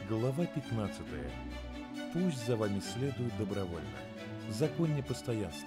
Глава 15. Пусть за вами следуют добровольно. Закон непостоянства.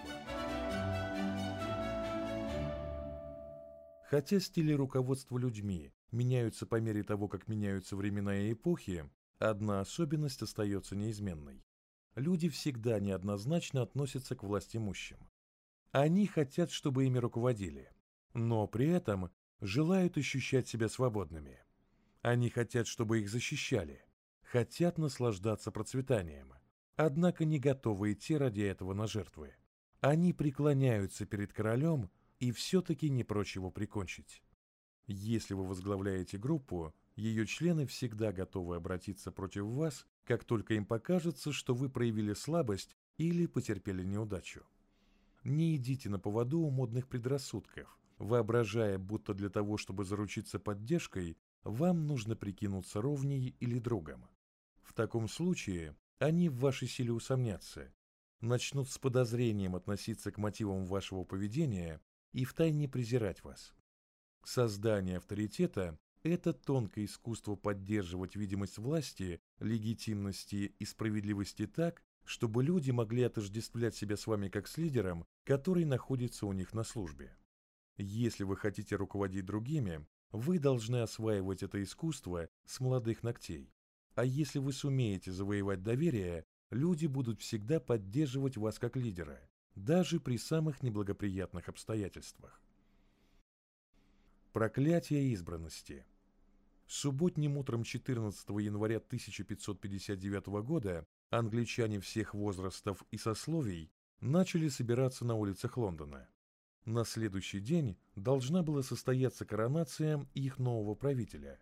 Хотя стили руководства людьми меняются по мере того, как меняются времена и эпохи, одна особенность остается неизменной. Люди всегда неоднозначно относятся к властимущим. Они хотят, чтобы ими руководили, но при этом желают ощущать себя свободными. Они хотят, чтобы их защищали, хотят наслаждаться процветанием, однако не готовы идти ради этого на жертвы. Они преклоняются перед королем и все-таки не прочь его прикончить. Если вы возглавляете группу, ее члены всегда готовы обратиться против вас, как только им покажется, что вы проявили слабость или потерпели неудачу. Не идите на поводу у модных предрассудков, воображая, будто для того, чтобы заручиться поддержкой, вам нужно прикинуться ровней или другом. В таком случае они в вашей силе усомнятся, начнут с подозрением относиться к мотивам вашего поведения и втайне презирать вас. Создание авторитета – это тонкое искусство поддерживать видимость власти, легитимности и справедливости так, чтобы люди могли отождествлять себя с вами как с лидером, который находится у них на службе. Если вы хотите руководить другими, вы должны осваивать это искусство с молодых ногтей. А если вы сумеете завоевать доверие, люди будут всегда поддерживать вас как лидера, даже при самых неблагоприятных обстоятельствах. Проклятие избранности. Субботним утром 14 января 1559 года англичане всех возрастов и сословий начали собираться на улицах Лондона. На следующий день должна была состояться коронация их нового правителя,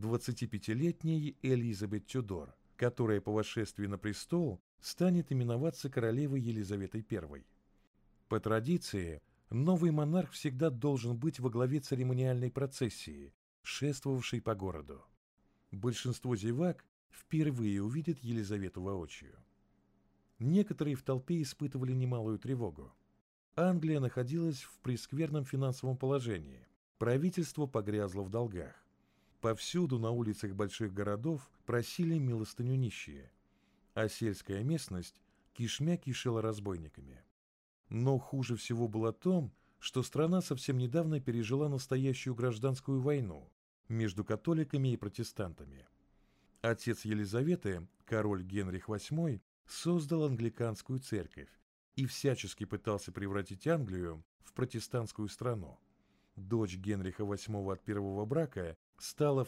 25-летней Элизабет Тюдор, которая по восшествии на престол станет именоваться королевой Елизаветой I. По традиции, новый монарх всегда должен быть во главе церемониальной процессии, шествовавшей по городу. Большинство зевак впервые увидят Елизавету воочию. Некоторые в толпе испытывали немалую тревогу. Англия находилась в прескверном финансовом положении, правительство погрязло в долгах. Повсюду на улицах больших городов просили милостыню нищие, а сельская местность кишмя кишела разбойниками. Но хуже всего было то, что страна совсем недавно пережила настоящую гражданскую войну между католиками и протестантами. Отец Елизаветы, король Генрих VIII, создал англиканскую церковь и всячески пытался превратить Англию в протестантскую страну. Дочь Генриха VIII от первого брака стала в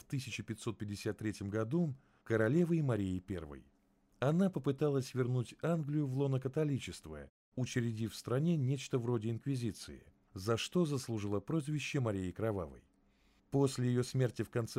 1553 году королевой Марией I. Она попыталась вернуть Англию в лоно католичества, учредив в стране нечто вроде инквизиции, за что заслужила прозвище Марии Кровавой. После ее смерти в конце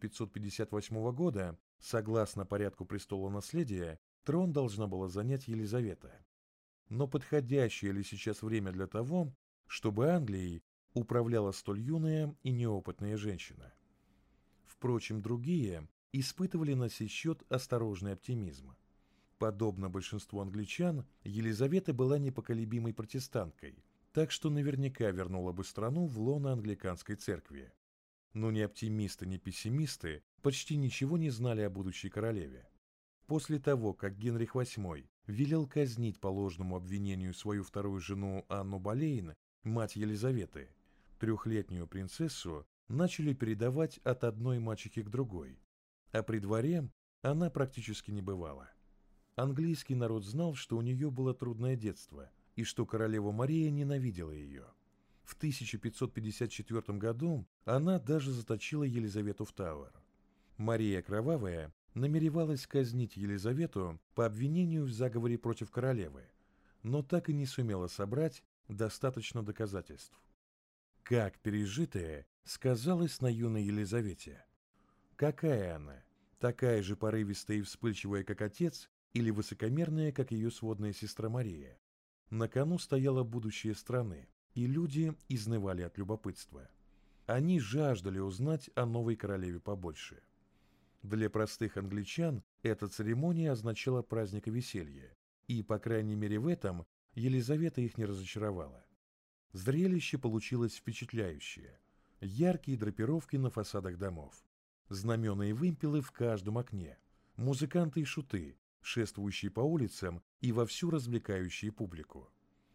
1558 года, согласно порядку престола наследия, трон должна была занять Елизавета. Но подходящее ли сейчас время для того, чтобы Англией управляла столь юная и неопытная женщина? Впрочем, другие испытывали на сей счет осторожный оптимизм. Подобно большинству англичан, Елизавета была непоколебимой протестанткой, так что наверняка вернула бы страну в лоно англиканской церкви. Но ни оптимисты, ни пессимисты почти ничего не знали о будущей королеве. После того, как Генрих VIII велел казнить по ложному обвинению свою вторую жену Анну Болейн, мать Елизаветы, трехлетнюю принцессу начали передавать от одной мачехи к другой, а при дворе она практически не бывала. Английский народ знал, что у нее было трудное детство и что королева Мария ненавидела ее. В 1554 году она даже заточила Елизавету в Тауэр. Мария Кровавая намеревалась казнить Елизавету по обвинению в заговоре против королевы, но так и не сумела собрать достаточно доказательств. Как пережитое сказалось на юной Елизавете? Какая она? Такая же порывистая и вспыльчивая, как отец, или высокомерная, как ее сводная сестра Мария? На кону стояло будущее страны, и люди изнывали от любопытства. Они жаждали узнать о новой королеве побольше. Для простых англичан эта церемония означала праздник и веселье, и, по крайней мере в этом, Елизавета их не разочаровала. Зрелище получилось впечатляющее. Яркие драпировки на фасадах домов, знамена и вымпелы в каждом окне, музыканты и шуты, шествующие по улицам и вовсю развлекающие публику.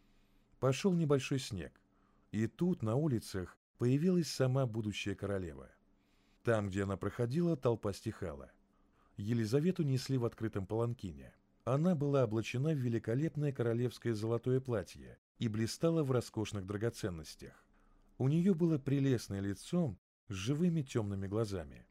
Пошел небольшой снег, и тут на улицах появилась сама будущая королева. Там, где она проходила, толпа стихала. Елизавету несли в открытом паланкине. Она была облачена в великолепное королевское золотое платье и блистала в роскошных драгоценностях. У нее было прелестное лицо с живыми темными глазами.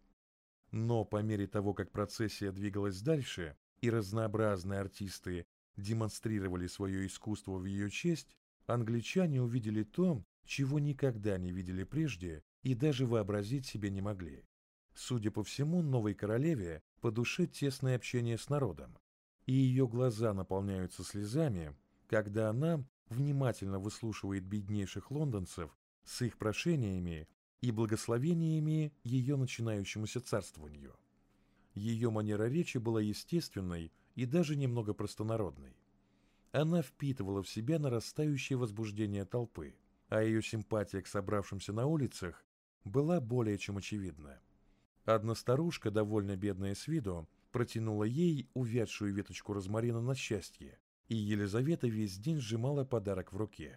Но по мере того, как процессия двигалась дальше, и разнообразные артисты демонстрировали свое искусство в ее честь, англичане увидели то, чего никогда не видели прежде и даже вообразить себе не могли. Судя по всему, новой королеве по душе тесное общение с народом, и ее глаза наполняются слезами, когда она внимательно выслушивает беднейших лондонцев с их прошениями и благословениями ее начинающемуся царствованию. Ее манера речи была естественной и даже немного простонародной. Она впитывала в себя нарастающее возбуждение толпы, а ее симпатия к собравшимся на улицах была более чем очевидна. Одна старушка, довольно бедная с виду, протянула ей увядшую веточку розмарина на счастье, и Елизавета весь день сжимала подарок в руке.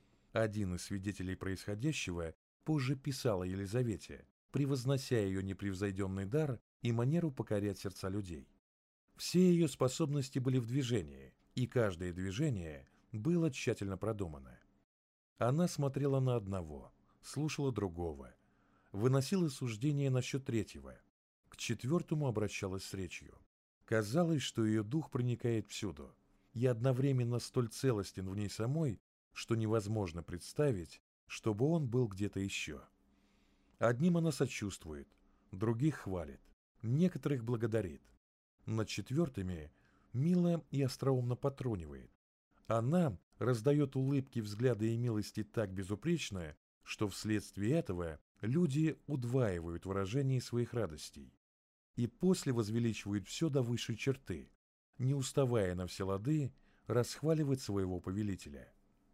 Один из свидетелей происходящего позже писал о Елизавете, превознося ее непревзойденный дар и манеру покорять сердца людей. Все ее способности были в движении, и каждое движение было тщательно продумано. Она смотрела на одного, слушала другого, выносила суждения насчет третьего, к четвертому обращалась с речью. Казалось, что ее дух проникает всюду, и одновременно столь целостен в ней самой, что невозможно представить, чтобы он был где-то еще. Одним она сочувствует, других хвалит, некоторых благодарит. Над четвертыми мило и остроумно потрунивает. Она раздает улыбки, взгляды и милости так безупречно, что вследствие этого люди удваивают выражение своих радостей и после возвеличивают все до высшей черты, не уставая на все лады расхваливать своего повелителя.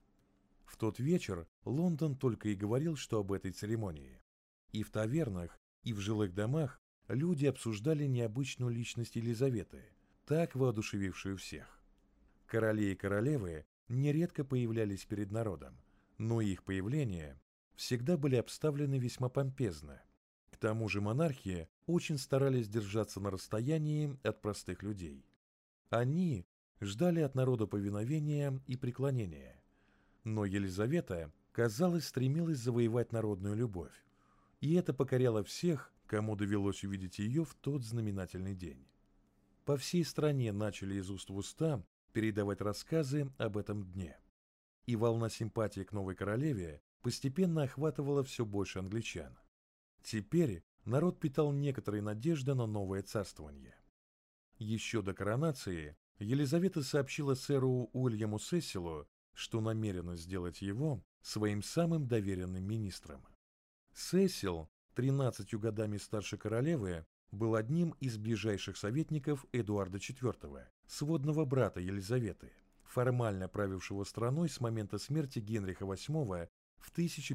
В тот вечер Лондон только и говорил, что об этой церемонии. И в тавернах, и в жилых домах люди обсуждали необычную личность Елизаветы, так воодушевившую всех. Короли и королевы нередко появлялись перед народом, но их появления всегда были обставлены весьма помпезно. К тому же монархи очень старались держаться на расстоянии от простых людей. Они ждали от народа повиновения и преклонения. Но Елизавета, казалось, стремилась завоевать народную любовь, и это покоряло всех, кому довелось увидеть ее в тот знаменательный день. По всей стране начали из уст в уста передавать рассказы об этом дне. И волна симпатии к новой королеве постепенно охватывала все больше англичан. Теперь народ питал некоторые надежды на новое царствование. Еще до коронации Елизавета сообщила сэру Уильяму Сесилу, что намерена сделать его своим самым доверенным министром. Сесил, 13 годами старше королевы, был одним из ближайших советников Эдуарда IV, сводного брата Елизаветы, формально правившего страной с момента смерти Генриха VIII в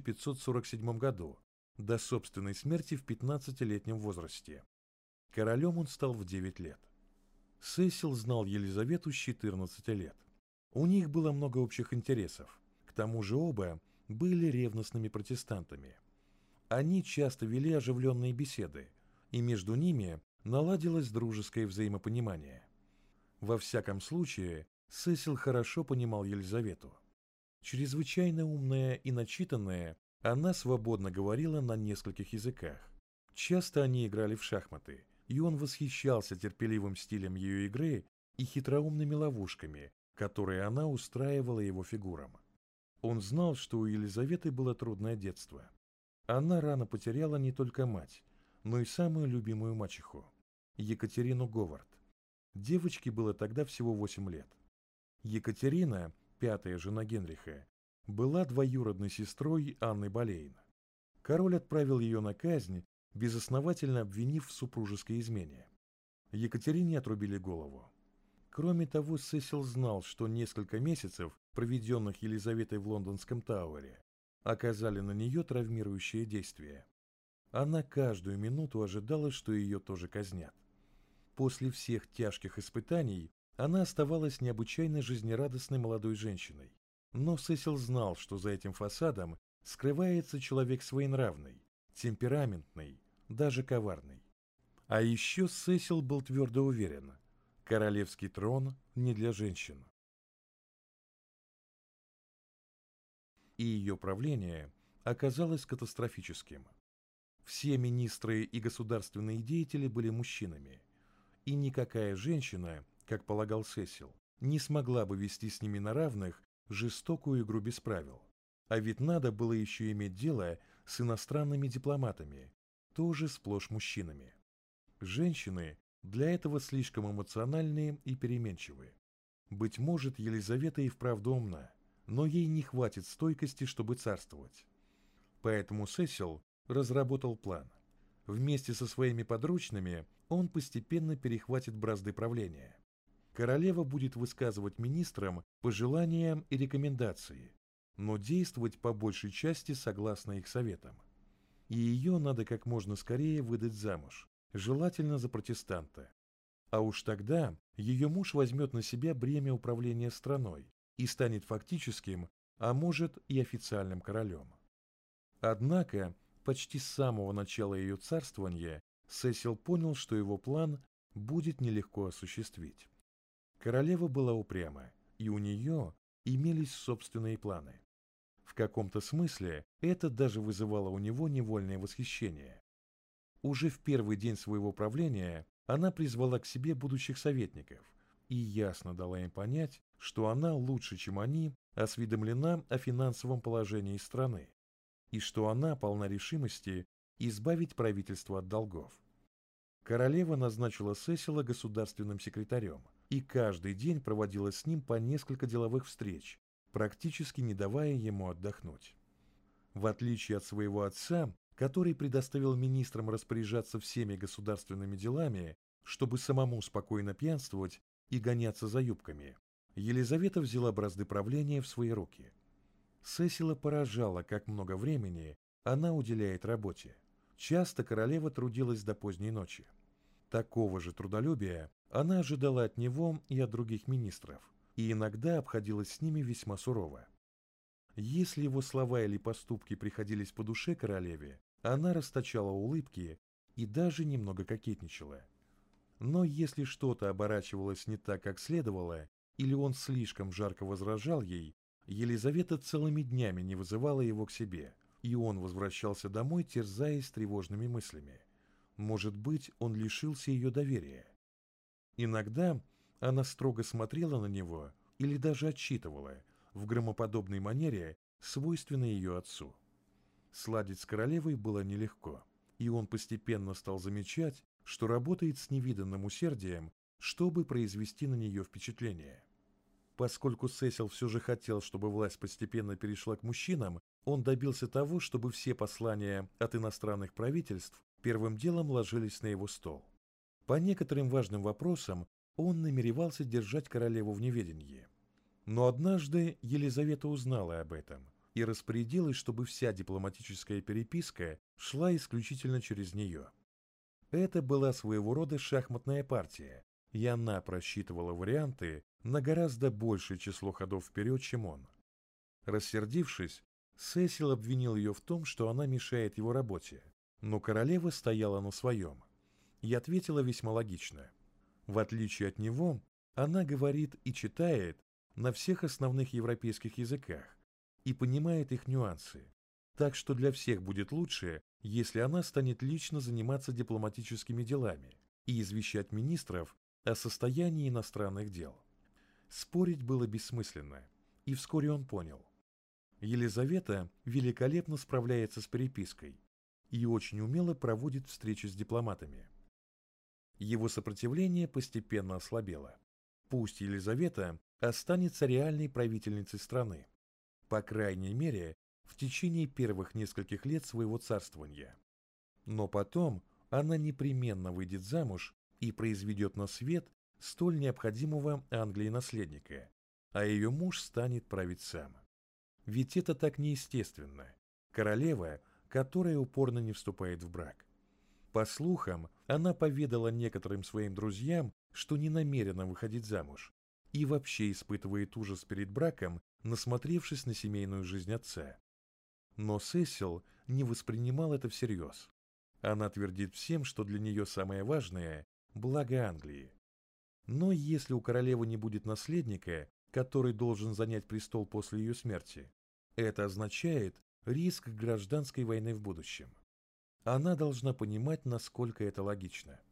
1547 году до собственной смерти в 15-летнем возрасте. Королем он стал в 9 лет. Сесил знал Елизавету с 14 лет. У них было много общих интересов, к тому же оба были ревностными протестантами. Они часто вели оживленные беседы, и между ними наладилось дружеское взаимопонимание. Во всяком случае, Сесил хорошо понимал Елизавету. Чрезвычайно умная и начитанная, она свободно говорила на нескольких языках. Часто они играли в шахматы, и он восхищался терпеливым стилем ее игры и хитроумными ловушками, которые она устраивала его фигурам. Он знал, что у Елизаветы было трудное детство. Она рано потеряла не только мать, но и самую любимую мачеху, Екатерину Говард. Девочке было тогда всего 8 лет. Екатерина, пятая жена Генриха, была двоюродной сестрой Анны Болейн. Король отправил ее на казнь, безосновательно обвинив в супружеской измене. Екатерине отрубили голову. Кроме того, Сесил знал, что несколько месяцев, проведенных Елизаветой в лондонском Тауэре, оказали на нее травмирующее действие. Она каждую минуту ожидала, что ее тоже казнят. После всех тяжких испытаний она оставалась необычайно жизнерадостной молодой женщиной. Но Сесил знал, что за этим фасадом скрывается человек своенравный, темпераментный, даже коварный. А еще Сесил был твердо уверен, королевский трон не для женщин. И ее правление оказалось катастрофическим. Все министры и государственные деятели были мужчинами, и никакая женщина, как полагал Сесил, не смогла бы вести с ними на равных жестокую игру без правил. А ведь надо было еще иметь дело с иностранными дипломатами, тоже сплошь мужчинами. Женщины для этого слишком эмоциональные и переменчивые. Быть может, Елизавета и вправду умна, но ей не хватит стойкости, чтобы царствовать. Поэтому Сесил разработал план. Вместе со своими подручными он постепенно перехватит бразды правления. Королева будет высказывать министрам пожелания и рекомендации, но действовать по большей части согласно их советам. И ее надо как можно скорее выдать замуж, желательно за протестанта. А уж тогда ее муж возьмет на себя бремя управления страной и станет фактическим, а может и официальным королем. Однако, почти с самого начала ее царствования Сесил понял, что его план будет нелегко осуществить. Королева была упряма, и у нее имелись собственные планы. В каком-то смысле это даже вызывало у него невольное восхищение. Уже в первый день своего правления она призвала к себе будущих советников и ясно дала им понять, что она лучше, чем они, осведомлена о финансовом положении страны, и что она полна решимости избавить правительство от долгов. Королева назначила Сесила государственным секретарем и каждый день проводила с ним по несколько деловых встреч, практически не давая ему отдохнуть. В отличие от своего отца, который предоставил министрам распоряжаться всеми государственными делами, чтобы самому спокойно пьянствовать и гоняться за юбками, Елизавета взяла бразды правления в свои руки. Сесила поражало, как много времени она уделяет работе. Часто королева трудилась до поздней ночи. Такого же трудолюбия она ожидала от него и от других министров, и иногда обходилась с ними весьма сурово. Если его слова или поступки приходились по душе королеве, она расточала улыбки и даже немного кокетничала. Но если что-то оборачивалось не так, как следовало, или он слишком жарко возражал ей, Елизавета целыми днями не вызывала его к себе, и он возвращался домой, терзаясь тревожными мыслями. Может быть, он лишился ее доверия. Иногда она строго смотрела на него или даже отчитывала в громоподобной манере, свойственной ее отцу. Сладить с королевой было нелегко, и он постепенно стал замечать, что работает с невиданным усердием, чтобы произвести на нее впечатление. Поскольку Сесил все же хотел, чтобы власть постепенно перешла к мужчинам, он добился того, чтобы все послания от иностранных правительств первым делом ложились на его стол. По некоторым важным вопросам он намеревался держать королеву в неведении. Но однажды Елизавета узнала об этом и распорядилась, чтобы вся дипломатическая переписка шла исключительно через нее. Это была своего рода шахматная партия, и она просчитывала варианты на гораздо большее число ходов вперед, чем он. Рассердившись, Сесил обвинил ее в том, что она мешает его работе, но королева стояла на своем и ответила весьма логично. В отличие от него, она говорит и читает на всех основных европейских языках и понимает их нюансы, так что для всех будет лучше, если она станет лично заниматься дипломатическими делами и извещать министров о состоянии иностранных дел. Спорить было бессмысленно, и вскоре он понял. Елизавета великолепно справляется с перепиской и очень умело проводит встречи с дипломатами. Его сопротивление постепенно ослабело. Пусть Елизавета останется реальной правительницей страны, по крайней мере, в течение первых нескольких лет своего царствования. Но потом она непременно выйдет замуж и произведет на свет столь необходимого Англии наследника, а ее муж станет править сам. Ведь это так неестественно. Королева, которая упорно не вступает в брак. По слухам, она поведала некоторым своим друзьям, что не намерена выходить замуж и вообще испытывает ужас перед браком, насмотревшись на семейную жизнь отца. Но Сесил не воспринимал это всерьез. Она твердит всем, что для нее самое важное – благо Англии. Но если у королевы не будет наследника, который должен занять престол после ее смерти, это означает риск гражданской войны в будущем. Она должна понимать, насколько это логично.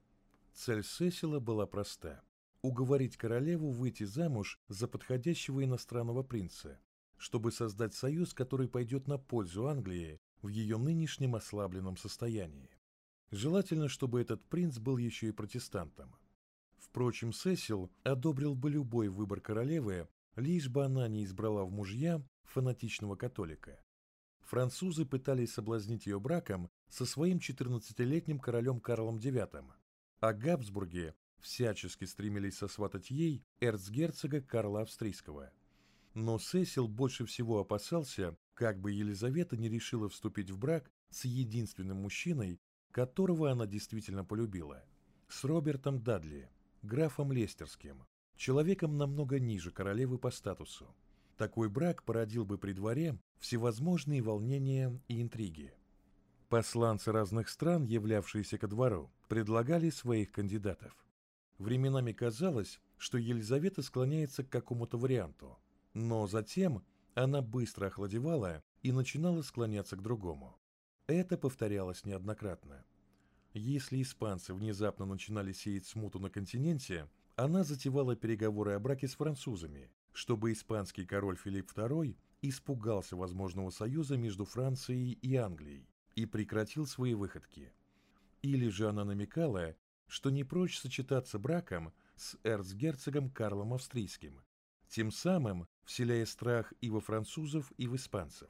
Цель Сесила была проста – уговорить королеву выйти замуж за подходящего иностранного принца, чтобы создать союз, который пойдет на пользу Англии в ее нынешнем ослабленном состоянии. Желательно, чтобы этот принц был еще и протестантом. Впрочем, Сесил одобрил бы любой выбор королевы, лишь бы она не избрала в мужья фанатичного католика. Французы пытались соблазнить ее браком со своим 14-летним королем Карлом IX, а Габсбурги всячески стремились сосватать ей эрцгерцога Карла Австрийского. Но Сесил больше всего опасался, как бы Елизавета не решила вступить в брак с единственным мужчиной, которого она действительно полюбила, с Робертом Дадли, графом Лестерским, человеком намного ниже королевы по статусу. Такой брак породил бы при дворе всевозможные волнения и интриги. Посланцы разных стран, являвшиеся ко двору, предлагали своих кандидатов. Временами казалось, что Елизавета склоняется к какому-то варианту, но затем она быстро охладевала и начинала склоняться к другому. Это повторялось неоднократно. Если испанцы внезапно начинали сеять смуту на континенте, она затевала переговоры о браке с французами, чтобы испанский король Филипп II испугался возможного союза между Францией и Англией и прекратил свои выходки. Или же она намекала, что не прочь сочетаться браком с эрцгерцогом Карлом Австрийским, тем самым вселяя страх и во французов, и в испанцев.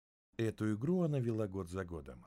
Эту игру она вела год за годом.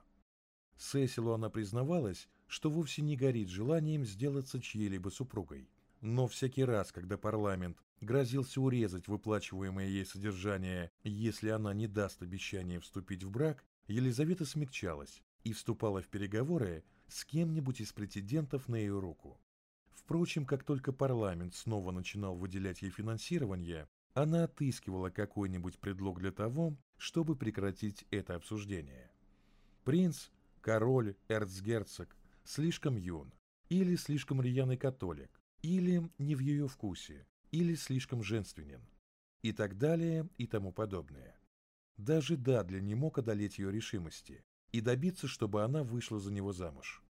Сесилу она признавалась, что вовсе не горит желанием сделаться чьей-либо супругой. Но всякий раз, когда парламент грозился урезать выплачиваемое ей содержание, если она не даст обещания вступить в брак, Елизавета смягчалась и вступала в переговоры с кем-нибудь из претендентов на ее руку. Впрочем, как только парламент снова начинал выделять ей финансирование, она отыскивала какой-нибудь предлог для того, чтобы прекратить это обсуждение. Принц, король, эрцгерцог слишком юн, или слишком рьяный католик, или не в ее вкусе, или слишком женственен, и так далее и тому подобное. Даже Дадли не мог одолеть ее решимости и добиться, чтобы она вышла за него замуж.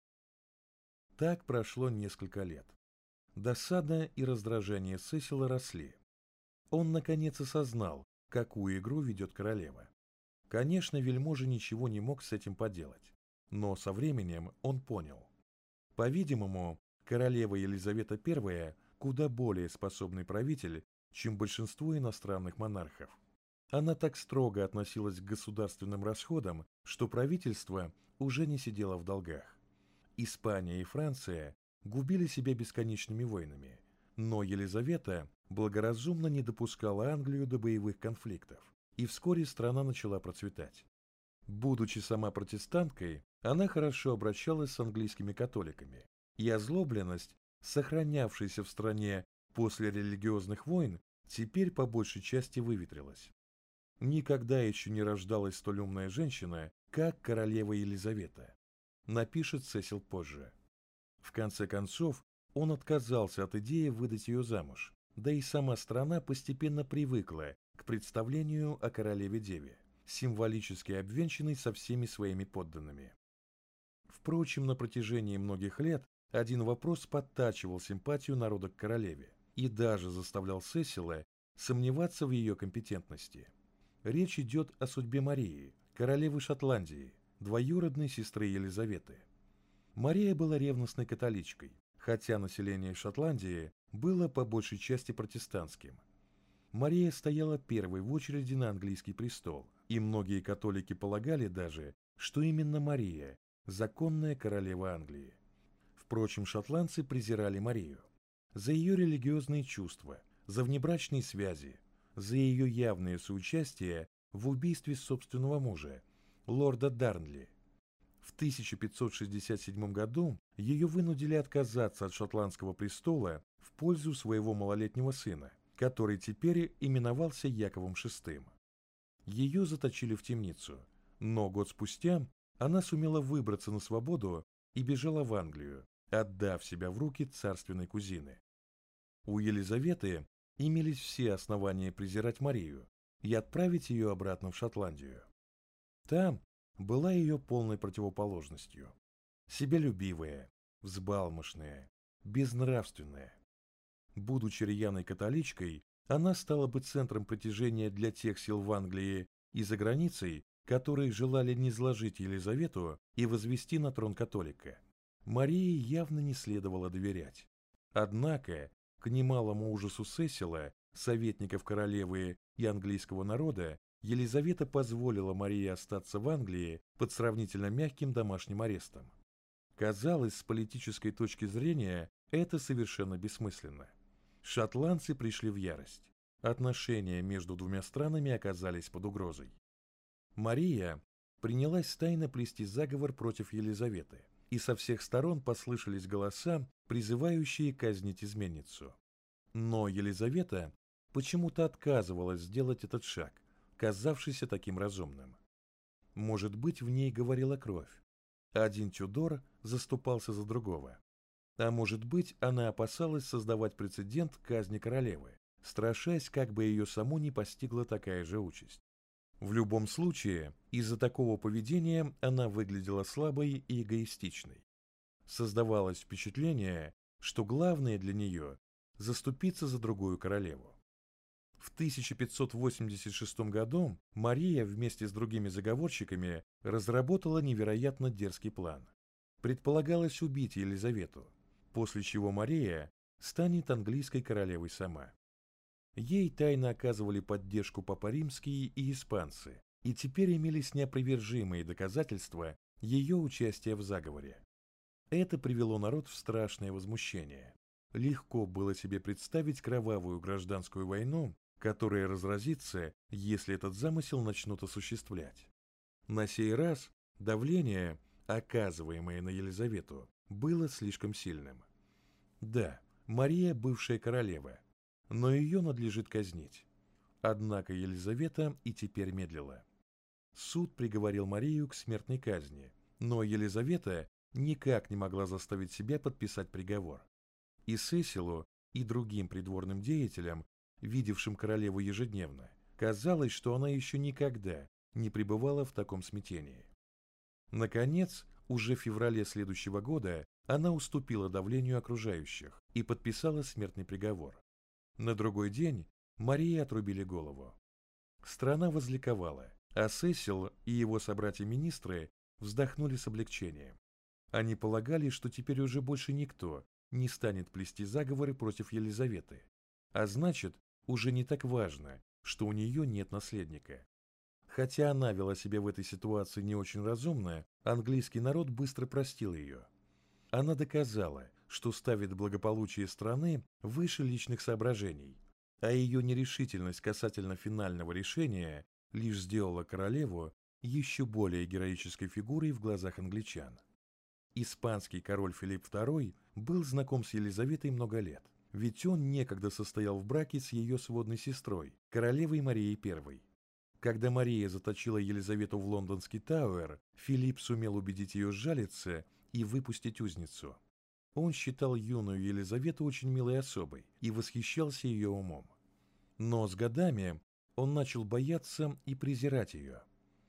Так прошло несколько лет. Досада и раздражение Сесила росли. Он наконец осознал, какую игру ведет королева. Конечно, вельможа ничего не мог с этим поделать, но со временем он понял. По-видимому, королева Елизавета I куда более способный правитель, чем большинство иностранных монархов. Она так строго относилась к государственным расходам, что правительство уже не сидело в долгах. Испания и Франция губили себя бесконечными войнами, но Елизавета благоразумно не допускала Англию до боевых конфликтов, и вскоре страна начала процветать. Будучи сама протестанткой, она хорошо обращалась с английскими католиками, и озлобленность, сохранявшаяся в стране после религиозных войн, теперь по большей части выветрилась. Никогда еще не рождалась столь умная женщина, как королева Елизавета, напишет Сесил позже. В конце концов, он отказался от идеи выдать ее замуж, да и сама страна постепенно привыкла к представлению о королеве-деве, символически обвенчанной со всеми своими подданными. Впрочем, на протяжении многих лет один вопрос подтачивал симпатию народа к королеве и даже заставлял Сесила сомневаться в ее компетентности. Речь идет о судьбе Марии, королевы Шотландии, двоюродной сестры Елизаветы. Мария была ревностной католичкой, хотя население Шотландии было по большей части протестантским. Мария стояла первой в очереди на английский престол, и многие католики полагали даже, что именно Мария – законная королева Англии. Впрочем, шотландцы презирали Марию за ее религиозные чувства, за внебрачные связи, за ее явное соучастие в убийстве собственного мужа, лорда Дарнли. В 1567 году ее вынудили отказаться от шотландского престола в пользу своего малолетнего сына, который теперь именовался Яковом VI. Ее заточили в темницу, но год спустя она сумела выбраться на свободу и бежала в Англию, отдав себя в руки царственной кузины. У Елизаветы имелись все основания презирать Марию и отправить ее обратно в Шотландию. Там была ее полной противоположностью. Себялюбивая, взбалмошная, безнравственная. Будучи рьяной католичкой, она стала бы центром притяжения для тех сил в Англии и за границей, которые желали низложить Елизавету и возвести на трон католика. Марии явно не следовало доверять. Однако, к немалому ужасу Сесила, советников королевы и английского народа, Елизавета позволила Марии остаться в Англии под сравнительно мягким домашним арестом. Казалось, с политической точки зрения, это совершенно бессмысленно. Шотландцы пришли в ярость. Отношения между двумя странами оказались под угрозой. Мария принялась тайно плести заговор против Елизаветы, и со всех сторон послышались голоса, призывающие казнить изменницу. Но Елизавета почему-то отказывалась сделать этот шаг, казавшийся таким разумным. Может быть, в ней говорила кровь. Один Тюдор заступался за другого. А может быть, она опасалась создавать прецедент казни королевы, страшась, как бы ее саму не постигла такая же участь. В любом случае, из-за такого поведения она выглядела слабой и эгоистичной. Создавалось впечатление, что главное для нее – заступиться за другую королеву. В 1586 году Мария вместе с другими заговорщиками разработала невероятно дерзкий план. Предполагалось убить Елизавету, после чего Мария станет английской королевой сама. Ей тайно оказывали поддержку Папа Римский и испанцы, и теперь имелись неопровержимые доказательства ее участия в заговоре. Это привело народ в страшное возмущение. Легко было себе представить кровавую гражданскую войну, которая разразится, если этот замысел начнут осуществлять. На сей раз давление, оказываемое на Елизавету, было слишком сильным. Да, Мария бывшая королева, но ее надлежит казнить. Однако Елизавета и теперь медлила. Суд приговорил Марию к смертной казни, но Елизавета никак не могла заставить себя подписать приговор. И Сесилу, и другим придворным деятелям, видевшим королеву ежедневно, казалось, что она еще никогда не пребывала в таком смятении. Наконец, уже в феврале следующего года она уступила давлению окружающих и подписала смертный приговор. На другой день Марии отрубили голову. Страна возликовала, а Сесил и его собратья-министры вздохнули с облегчением. Они полагали, что теперь уже больше никто не станет плести заговоры против Елизаветы, а значит, уже не так важно, что у нее нет наследника. Хотя она вела себя в этой ситуации не очень разумно, английский народ быстро простил ее. Она доказала, что ставит благополучие страны выше личных соображений, а ее нерешительность касательно финального решения лишь сделала королеву еще более героической фигурой в глазах англичан. Испанский король Филипп II был знаком с Елизаветой много лет, ведь он некогда состоял в браке с ее сводной сестрой, королевой Марией I. Когда Мария заточила Елизавету в лондонский Тауэр, Филипп сумел убедить ее сжалиться и выпустить узницу. Он считал юную Елизавету очень милой особой и восхищался ее умом. Но с годами он начал бояться и презирать ее.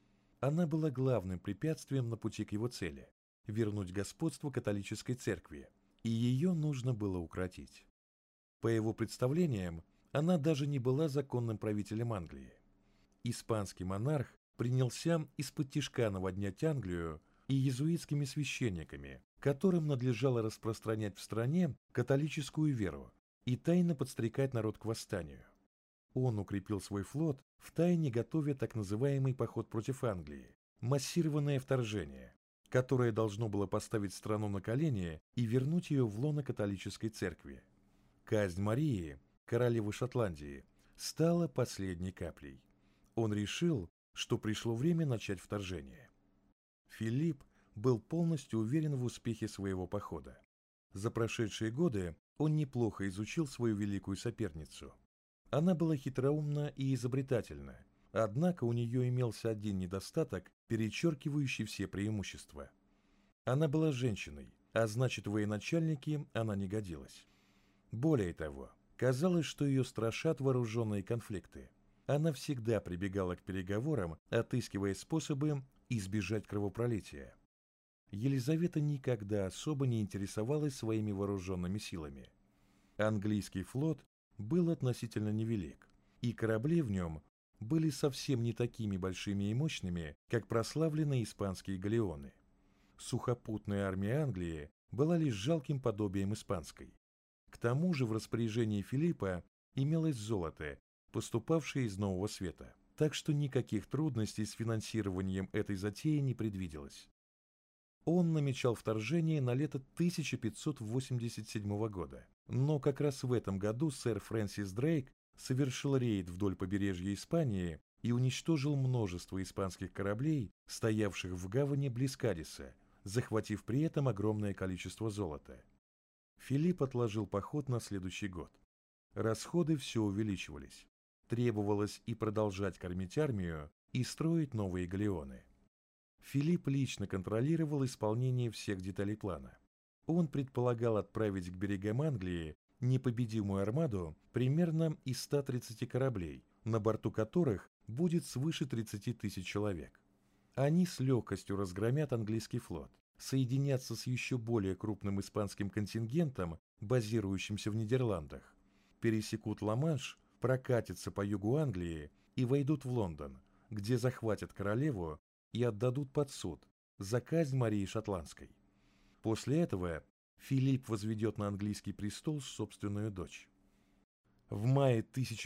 Она была главным препятствием на пути к его цели – вернуть господство католической церкви, и ее нужно было укротить. По его представлениям, она даже не была законным правителем Англии. Испанский монарх принялся из-под-тишка наводнять Англию и иезуитскими священниками, которым надлежало распространять в стране католическую веру и тайно подстрекать народ к восстанию. Он укрепил свой флот, втайне готовя так называемый поход против Англии, массированное вторжение, которое должно было поставить страну на колени и вернуть ее в лоно католической церкви. Казнь Марии, королевы Шотландии, стала последней каплей. Он решил, что пришло время начать вторжение. Филипп был полностью уверен в успехе своего похода. За прошедшие годы он неплохо изучил свою великую соперницу. Она была хитроумна и изобретательна, однако у нее имелся один недостаток, перечеркивающий все преимущества. Она была женщиной, а значит, в военачальники она не годилась. Более того, казалось, что ее страшат вооруженные конфликты. Она всегда прибегала к переговорам, отыскивая способы избежать кровопролития. Елизавета никогда особо не интересовалась своими вооруженными силами. Английский флот был относительно невелик, и корабли в нем были совсем не такими большими и мощными, как прославленные испанские галеоны. Сухопутная армия Англии была лишь жалким подобием испанской. К тому же в распоряжении Филиппа имелось золото, поступавшее из Нового Света, так что никаких трудностей с финансированием этой затеи не предвиделось. Он намечал вторжение на лето 1587 года, но как раз в этом году сэр Фрэнсис Дрейк совершил рейд вдоль побережья Испании и уничтожил множество испанских кораблей, стоявших в гавани близ Кадиса, захватив при этом огромное количество золота. Филипп отложил поход на следующий год. Расходы все увеличивались. Требовалось и продолжать кормить армию, и строить новые галеоны. Филипп лично контролировал исполнение всех деталей плана. Он предполагал отправить к берегам Англии непобедимую армаду примерно из 130 кораблей, на борту которых будет свыше 30 тысяч человек. Они с легкостью разгромят английский флот, соединятся с еще более крупным испанским контингентом, базирующимся в Нидерландах, пересекут Ла-Манш, прокатятся по югу Англии и войдут в Лондон, где захватят королеву и отдадут под суд за казнь Марии Шотландской. После этого Филипп возведет на английский престол собственную дочь. В мае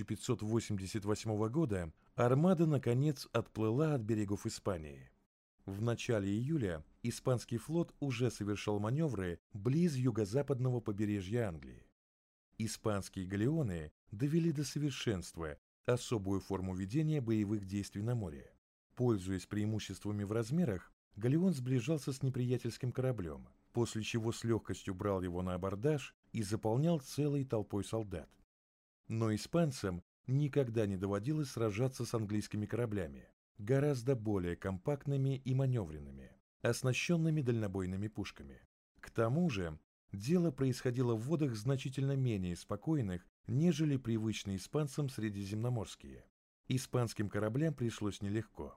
1588 года армада наконец отплыла от берегов Испании. В начале июля испанский флот уже совершал маневры близ юго-западного побережья Англии. Испанские галеоны довели до совершенства особую форму ведения боевых действий на море. Пользуясь преимуществами в размерах, галеон сближался с неприятельским кораблем, после чего с легкостью брал его на абордаж и заполнял целой толпой солдат. Но испанцам никогда не доводилось сражаться с английскими кораблями, гораздо более компактными и маневренными, оснащенными дальнобойными пушками. К тому же, дело происходило в водах значительно менее спокойных, нежели привычные испанцам средиземноморские. Испанским кораблям пришлось нелегко.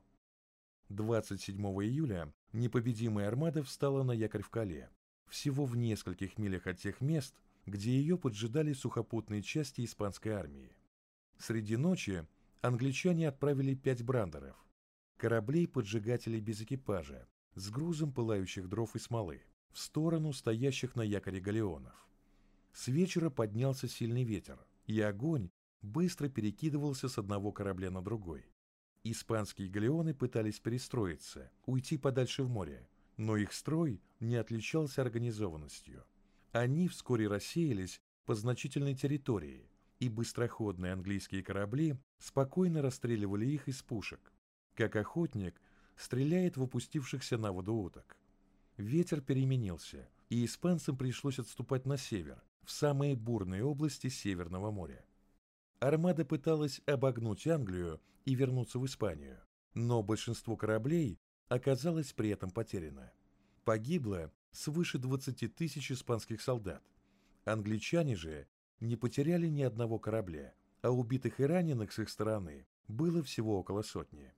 27 июля непобедимая армада встала на якорь в Кале, всего в нескольких милях от тех мест, где ее поджидали сухопутные части испанской армии. Среди ночи англичане отправили 5 брандеров, кораблей-поджигателей без экипажа, с грузом пылающих дров и смолы, в сторону стоящих на якоре галеонов. С вечера поднялся сильный ветер, и огонь быстро перекидывался с одного корабля на другой. Испанские галеоны пытались перестроиться, уйти подальше в море, но их строй не отличался организованностью. Они вскоре рассеялись по значительной территории, и быстроходные английские корабли спокойно расстреливали их из пушек, как охотник стреляет в упустившихся на воду уток. Ветер переменился, и испанцам пришлось отступать на север, в самые бурные области Северного моря. Армада пыталась обогнуть Англию и вернуться в Испанию, но большинство кораблей оказалось при этом потеряно. Погибло свыше 20 тысяч испанских солдат. Англичане же не потеряли ни одного корабля, а убитых и раненых с их стороны было всего около сотни.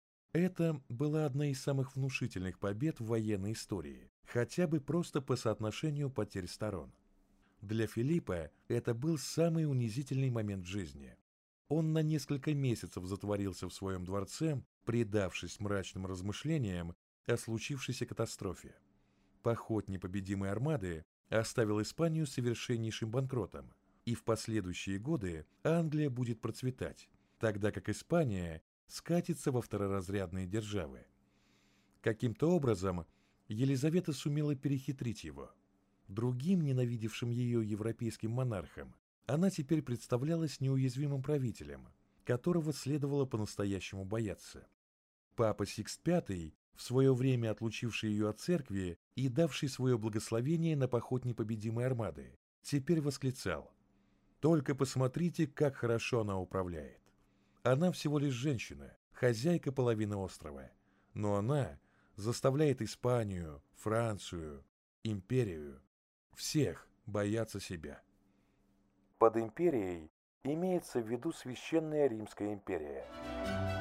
Это была одна из самых внушительных побед в военной истории, хотя бы просто по соотношению потерь сторон. Для Филиппа это был самый унизительный момент в жизни. Он на несколько месяцев затворился в своем дворце, предавшись мрачным размышлениям о случившейся катастрофе. Поход непобедимой армады оставил Испанию совершеннейшим банкротом, и в последующие годы Англия будет процветать, тогда как Испания скатится во второразрядные державы. Каким-то образом Елизавета сумела перехитрить его. Другим ненавидевшим ее европейским монархам она теперь представлялась неуязвимым правителем, которого следовало по-настоящему бояться. Папа Сикст V в свое время отлучивший ее от церкви и давший свое благословение на поход непобедимой армады, теперь восклицал: «Только посмотрите, как хорошо она управляет. Она всего лишь женщина, хозяйка половины острова, но она заставляет Испанию, Францию, империю, всех бояться себя». Под империей имеется в виду Священная Римская империя.